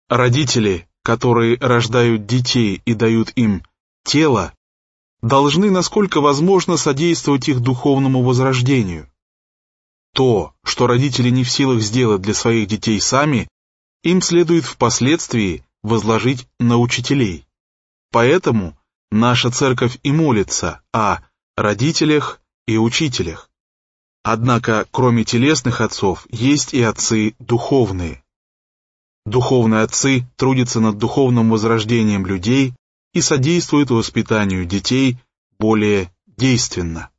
Родители, которые рождают детей и дают им тело, должны, насколько возможно, содействовать их духовному возрождению. То, что родители не в силах сделать для своих детей сами, им следует впоследствии возложить на учителей. Поэтому наша церковь и молится о родителях и учителях. Однако, кроме телесных отцов, есть и отцы духовные. Духовные отцы трудятся над духовным возрождением людей и содействуют воспитанию детей более действенно.